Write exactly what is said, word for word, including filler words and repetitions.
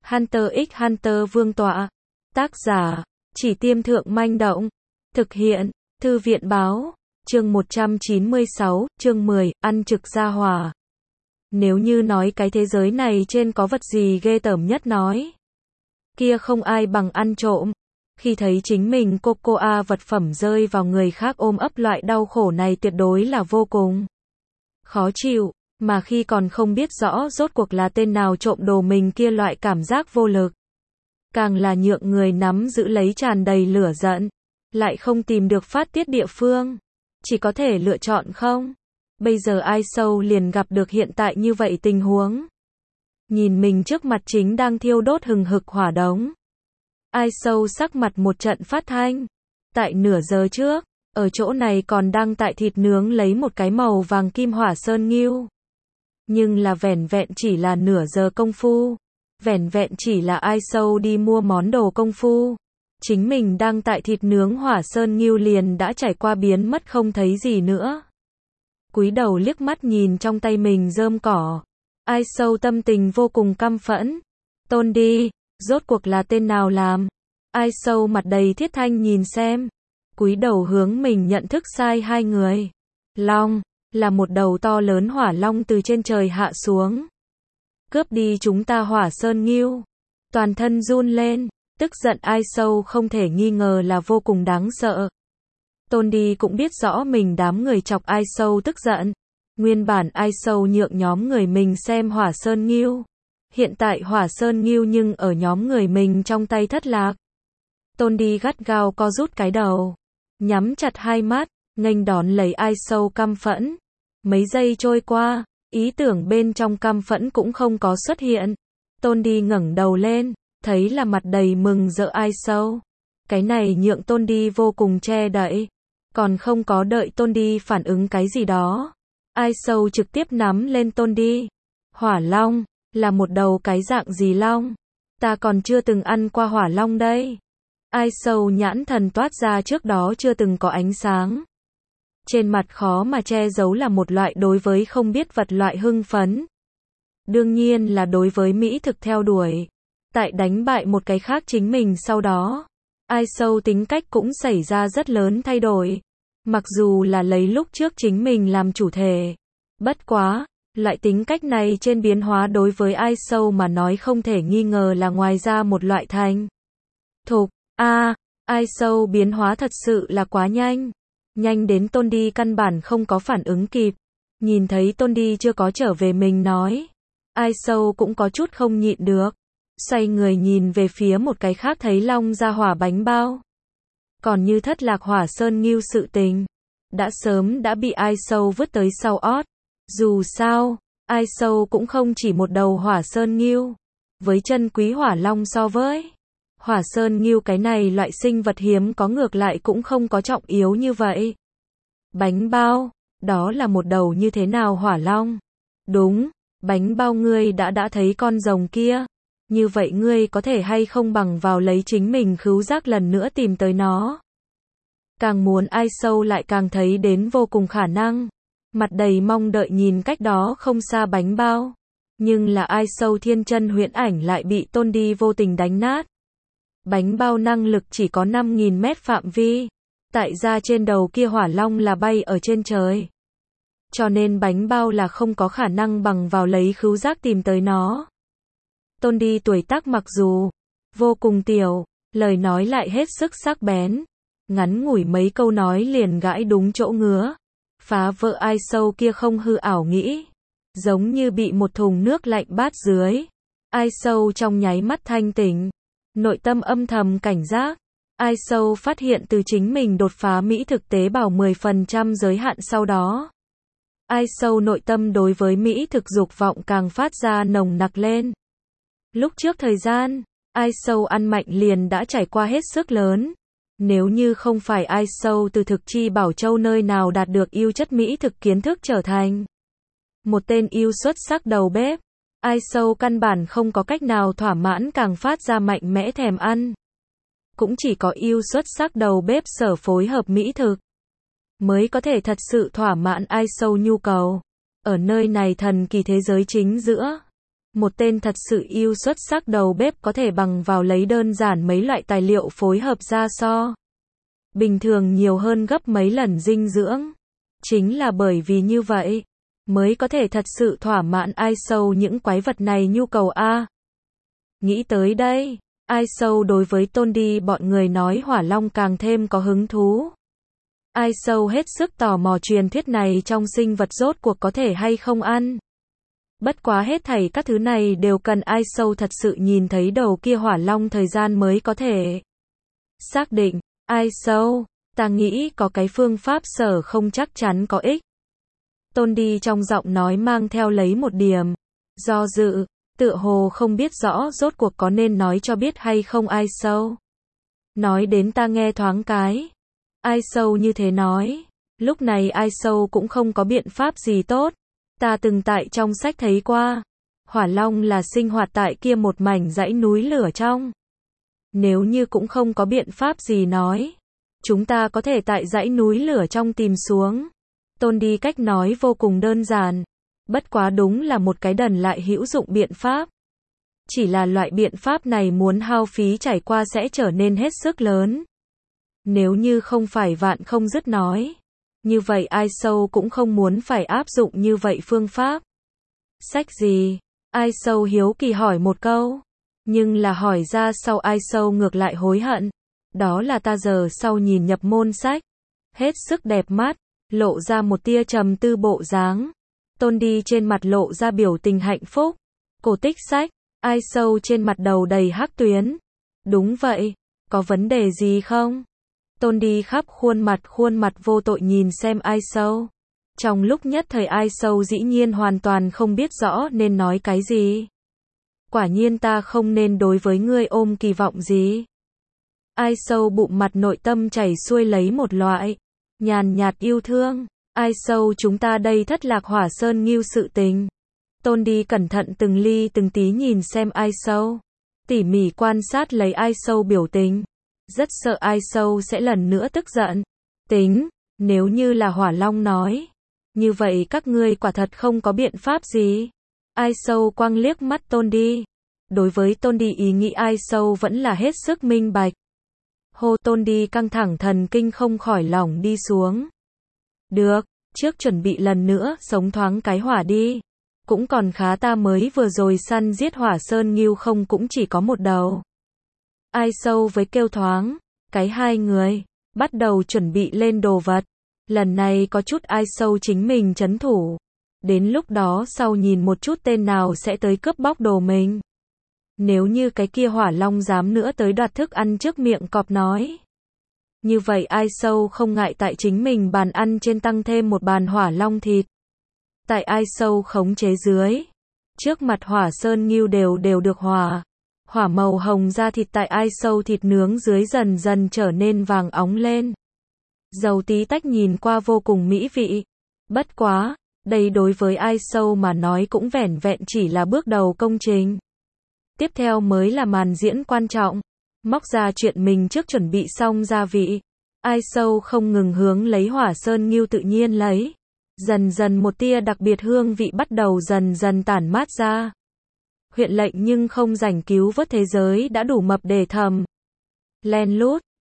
Hunter x Hunter vương tọa. Tác giả, Chỉ Tiêm Thượng Manh Động. Thực hiện, Thư viện báo. Chương một trăm chín mươi sáu, chương mười, ăn trực gia hỏa. Nếu như nói cái thế giới này trên có vật gì ghê tởm nhất nói, kia không ai bằng ăn trộm. Khi thấy chính mình cocoa vật phẩm rơi vào người khác ôm ấp, loại đau khổ này tuyệt đối là vô cùng khó chịu, mà khi còn không biết rõ rốt cuộc là tên nào trộm đồ mình, kia loại cảm giác vô lực càng là nhượng người nắm giữ lấy tràn đầy lửa giận, lại không tìm được phát tiết địa phương, chỉ có thể lựa chọn không. Bây giờ ai sâu liền gặp được hiện tại như vậy tình huống. Nhìn mình trước mặt chính đang thiêu đốt hừng hực hỏa đống, ai sâu sắc mặt một trận phát thanh. Tại nửa giờ trước, ở chỗ này còn đang tại thịt nướng lấy một cái màu vàng kim hỏa sơn ngưu. Nhưng là vẻn vẹn chỉ là nửa giờ công phu, vẻn vẹn chỉ là ai sâu đi mua món đồ công phu, chính mình đang tại thịt nướng hỏa sơn ngưu liền đã trải qua biến mất không thấy gì nữa. Cúi đầu liếc mắt nhìn trong tay mình rơm cỏ, ai sâu tâm tình vô cùng căm phẫn. Tôn đi, rốt cuộc là tên nào làm? Ai sâu mặt đầy thiết thanh nhìn xem, cúi đầu hướng mình nhận thức sai hai người. Long, là một đầu to lớn hỏa long từ trên trời hạ xuống, cướp đi chúng ta hỏa sơn ngưu. Toàn thân run lên, tức giận ai sâu không thể nghi ngờ là vô cùng đáng sợ. Tôn đi cũng biết rõ mình đám người chọc ai sâu tức giận. Nguyên bản ai sâu nhượng nhóm người mình xem hỏa sơn ngưu, hiện tại hỏa sơn ngưu nhưng ở nhóm người mình trong tay thất lạc. Tôn đi gắt gao co rút cái đầu, nhắm chặt hai mắt, nghênh đón lấy ai sâu căm phẫn. Mấy giây trôi qua, ý tưởng bên trong căm phẫn cũng không có xuất hiện. Tôn đi ngẩng đầu lên, thấy là mặt đầy mừng rỡ ai sâu. Cái này nhượng Tôn đi vô cùng che đậy, còn không có đợi Tôn đi phản ứng cái gì đó, ai sâu trực tiếp nắm lên Tôn đi. Hỏa long, là một đầu cái dạng gì long? Ta còn chưa từng ăn qua hỏa long đây. Ai sâu nhãn thần toát ra trước đó chưa từng có ánh sáng. Trên mặt khó mà che giấu là một loại đối với không biết vật loại hưng phấn. Đương nhiên là đối với mỹ thực theo đuổi. Tại đánh bại một cái khác chính mình sau đó, ai sâu tính cách cũng xảy ra rất lớn thay đổi. Mặc dù là lấy lúc trước chính mình làm chủ thể, bất quá, loại tính cách này trên biến hóa đối với ai sâu mà nói không thể nghi ngờ là ngoài ra một loại thành thục. A, ai sâu biến hóa thật sự là quá nhanh. Nhanh đến Tôn đi căn bản không có phản ứng kịp. Nhìn thấy Tôn đi chưa có trở về mình nói, ai sâu cũng có chút không nhịn được. Xoay người nhìn về phía một cái khác, thấy long ra hỏa bánh bao. Còn như thất lạc hỏa sơn ngưu sự tình, đã sớm đã bị ai sâu vứt tới sau ót. Dù sao, ai sâu cũng không chỉ một đầu hỏa sơn ngưu. Với chân quý hỏa long so với hỏa sơn ngưu cái này loại sinh vật hiếm có ngược lại cũng không có trọng yếu như vậy. Bánh bao, đó là một đầu như thế nào hỏa long? Đúng, bánh bao ngươi đã đã thấy con rồng kia. Như vậy ngươi có thể hay không bằng vào lấy chính mình khứu giác lần nữa tìm tới nó. Càng muốn ai sâu lại càng thấy đến vô cùng khả năng. Mặt đầy mong đợi nhìn cách đó không xa bánh bao. Nhưng là ai sâu thiên chân huyễn ảnh lại bị Tôn đi vô tình đánh nát. Bánh bao năng lực chỉ có năm nghìn mét phạm vi. Tại ra trên đầu kia hỏa long là bay ở trên trời. Cho nên bánh bao là không có khả năng bằng vào lấy khứu giác tìm tới nó. Tôn đi tuổi tác mặc dù vô cùng tiểu, lời nói lại hết sức sắc bén. Ngắn ngủi mấy câu nói liền gãi đúng chỗ ngứa. Phá vỡ ai sâu kia không hư ảo nghĩ. Giống như bị một thùng nước lạnh bát dưới. Ai sâu trong nháy mắt thanh tỉnh. Nội tâm âm thầm cảnh giác. Ai sâu phát hiện từ chính mình đột phá mỹ thực tế bào mười phần trăm giới hạn sau đó. Ai sâu nội tâm đối với mỹ thực dục vọng càng phát ra nồng nặc lên. Lúc trước thời gian, ai sâu ăn mạnh liền đã trải qua hết sức lớn. Nếu như không phải ai sâu từ thực chi bảo châu nơi nào đạt được yêu chất mỹ thực kiến thức trở thành một tên yêu xuất sắc đầu bếp, ai sâu căn bản không có cách nào thỏa mãn càng phát ra mạnh mẽ thèm ăn. Cũng chỉ có yêu xuất sắc đầu bếp sở phối hợp mỹ thực mới có thể thật sự thỏa mãn ai sâu nhu cầu. Ở nơi này thần kỳ thế giới chính giữa, Một tên thật sự yêu xuất sắc đầu bếp có thể bằng vào lấy đơn giản mấy loại tài liệu phối hợp ra so bình thường nhiều hơn gấp mấy lần dinh dưỡng. Chính là bởi vì như vậy, mới có thể thật sự thỏa mãn ai sâu những quái vật này nhu cầu a. Nghĩ tới đây, ai sâu đối với Tôn Đi bọn người nói hỏa long càng thêm có hứng thú. Ai sâu hết sức tò mò truyền thuyết này trong sinh vật rốt cuộc có thể hay không ăn. Bất quá hết thảy các thứ này đều cần ai sâu thật sự nhìn thấy đầu kia hỏa long thời gian mới có thể xác định. Ai sâu, ta nghĩ có cái phương pháp sở không chắc chắn có ích. Tôn Đi trong giọng nói mang theo lấy một điểm do dự, tựa hồ không biết rõ rốt cuộc có nên nói cho biết hay không ai sâu. Nói đến ta nghe thoáng cái. Ai sâu như thế nói. Lúc này ai sâu cũng không có biện pháp gì tốt. Ta từng tại trong sách thấy qua. Hỏa long là sinh hoạt tại kia một mảnh dãy núi lửa trong. Nếu như cũng không có biện pháp gì nói. Chúng ta có thể tại dãy núi lửa trong tìm xuống. Tôn Đi cách nói vô cùng đơn giản. Bất quá đúng là một cái đần lại hữu dụng biện pháp. Chỉ là loại biện pháp này muốn hao phí trải qua sẽ trở nên hết sức lớn. Nếu như không phải vạn không dứt nói. Như vậy ai sâu cũng không muốn phải áp dụng như vậy phương pháp. Sách gì? Ai sâu hiếu kỳ hỏi một câu. Nhưng là hỏi ra sau ai sâu ngược lại hối hận. Đó là ta giờ sau nhìn nhập môn sách. Hết sức đẹp mắt. Lộ ra một tia trầm tư bộ dáng. Tôn Đi trên mặt lộ ra biểu tình hạnh phúc. Cổ tích sách. Ai sâu trên mặt đầu đầy hắc tuyến. Đúng vậy. Có vấn đề gì không? Tôn Đi khắp khuôn mặt khuôn mặt vô tội nhìn xem ai sâu. Trong lúc nhất thời ai sâu dĩ nhiên hoàn toàn không biết rõ nên nói cái gì. Quả nhiên ta không nên đối với ngươi ôm kỳ vọng gì. Ai sâu bụng mặt nội tâm chảy xuôi lấy một loại nhàn nhạt yêu thương. Ai sâu chúng ta đây thất lạc hỏa sơn nghiêu sự tình. Tôn Đi cẩn thận từng ly từng tí nhìn xem ai sâu. Tỉ mỉ quan sát lấy ai sâu biểu tình. Rất sợ ai sâu sẽ lần nữa tức giận. Tính, nếu như là hỏa long nói. Như vậy các ngươi quả thật không có biện pháp gì. Ai sâu quăng liếc mắt Tôn Đi. Đối với Tôn Đi ý nghĩ ai sâu vẫn là hết sức minh bạch. Hô Tôn Đi căng thẳng thần kinh không khỏi lỏng đi xuống. Được, trước chuẩn bị lần nữa sống thoáng cái hỏa đi. Cũng còn khá ta mới vừa rồi săn giết hỏa sơn nghiêu không cũng chỉ có một đầu. Ai sâu với kêu thoáng, cái hai người, bắt đầu chuẩn bị lên đồ vật. Lần này có chút ai sâu chính mình trấn thủ. Đến lúc đó sau nhìn một chút tên nào sẽ tới cướp bóc đồ mình. Nếu như cái kia hỏa long dám nữa tới đoạt thức ăn trước miệng cọp nói. Như vậy ai sâu không ngại tại chính mình bàn ăn trên tăng thêm một bàn hỏa long thịt. Tại ai sâu khống chế dưới. Trước mặt hỏa sơn nghiêu đều đều được hỏa. Hỏa màu hồng da thịt tại ai sâu thịt nướng dưới dần dần trở nên vàng óng lên. Dầu tí tách nhìn qua vô cùng mỹ vị. Bất quá, đây đối với ai sâu mà nói cũng vẻn vẹn chỉ là bước đầu công trình. Tiếp theo mới là màn diễn quan trọng. Móc ra chuyện mình trước chuẩn bị xong gia vị. Ai sâu không ngừng hướng lấy hỏa sơn nghiêu tự nhiên lấy. Dần dần một tia đặc biệt hương vị bắt đầu dần dần tản mát ra. Huyện lệnh nhưng không rảnh cứu vớt thế giới đã đủ mập để thầm. Len lút,